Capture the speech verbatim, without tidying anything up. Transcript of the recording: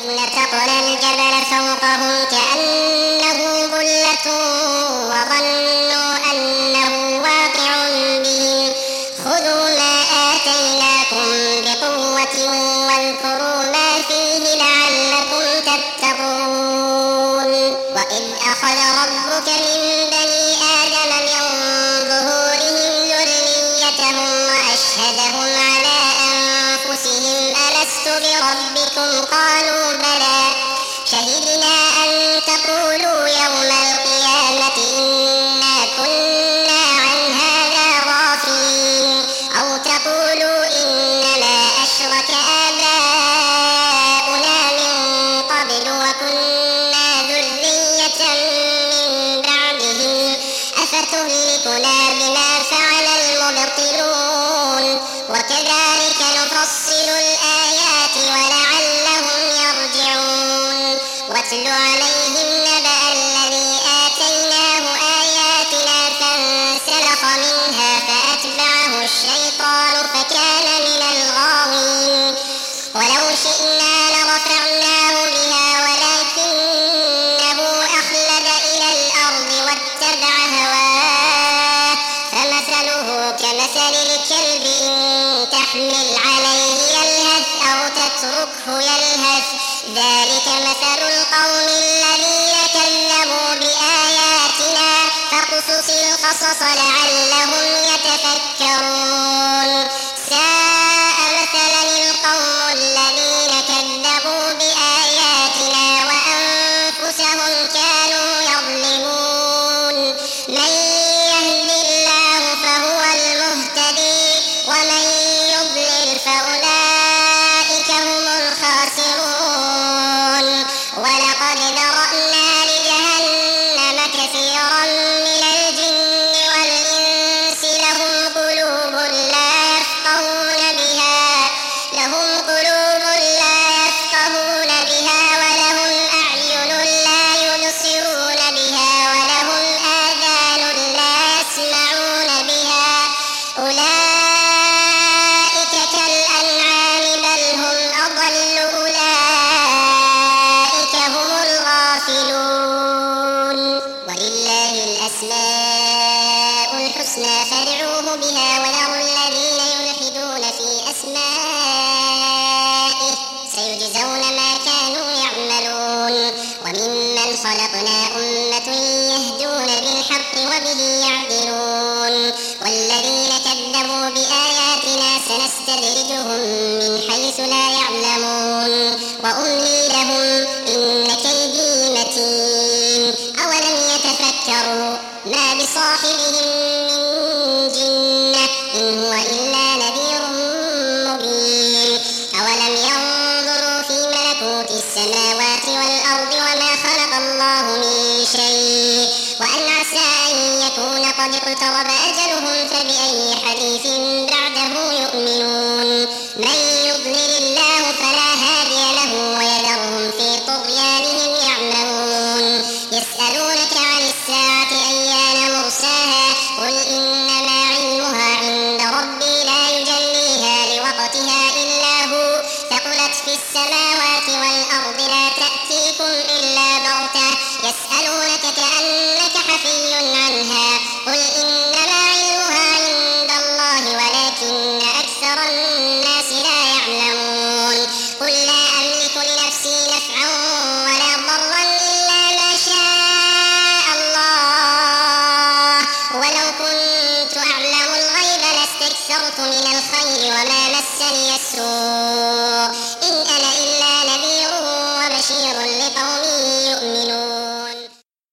نتقنا الجبل فوقهم كأنه ظلة وظنوا أنه واقع بهم خذوا ما آتيناكم بقوة واذكروا ما فيه لعلكم تتقون. وإذ أخذ ربك من بني آدم من ظهورهم ذريتهم وأشهدهم على أنفسهم ألست بربكم قالوا بلى شهدنا أن تقولوا يوم القيامة إنا كنا عن هذا غافلين أو تقولوا إنما أشرك آباؤنا من قبل وكنا ذرية من بعدهم أفتهلكنا بما فعل المبطلون وكذلك نفصل الآيات ولعلهم يرجعون. واتل عليهم نبأ الذي آتيناه آياتنا فانسلخ منها فأتبعه الشيطان فكان من الغاوين. ولو شئنا لرفعناه بها ولكنه أخلد إلى الأرض واتبع هواه فمثله كمثل الكلب إن تحمل عليه يلهث أو تتركه يلهث ذلك مثل القوم الذين كذبوا بآياتنا فاقصص القصص لعلهم يتفكرون. ساء مثلا القوم الذين كذبوا بآياتنا وأنفسهم كانوا يظلمون. من يهد الله فهو المهتدي ومن يضلل فأولئك هم الخاسرون. ولقد ذرأنا لجهنم كثيرا من الجن والإنس لهم قلوب لا يفقهون بها لهم قلوب لا يفقهون بها ولهم أعين لا يبصرون بها ولهم آذان لا يسمعون بها أولئك كالأنعام بل هم أضل أولئك هم الغافلون. ولله الأسماء الحسنى فادعوه بها وذروا الذين يلحدون في أسمائه سيجزون ما كانوا يعملون. وممن خلقنا أمة يهدون بالحق وبه يعدلون. والذين كذبوا بآياتنا سنستدرجهم من حيث لا يعلمون وأملي لهم إن كيدي متين. أولم يتفكروا ما بصاحبهم من جنة إن هو إلا نذير مبين. أولم ينظروا في ملكوت السماوات والأرض وما خلق الله من شيء وأن عسى أن يكون قد اقترب أجلهم فبأي حديث بعده يؤمنون. من يضلل الله فلا هادي له ويذرهم في طغيانهم يعمهون. يسألونك عن الساعة أيان مرساها قل إنما علمها عند ربي لا يجليها لوقتها إلا هو ثقلت في السماوات والأرض لا تأتيكم إلا بغتة يسألونك كأنك حفي عنها قل إنما علمها عند الله ولكن أكثر الناس لا يعلمون. قل لا أملك لنفسي نفعا ولا ضرا إلا ما شاء الله ولو كنت أعلم الغيب لاستكثرت من الخير وما مسني السوء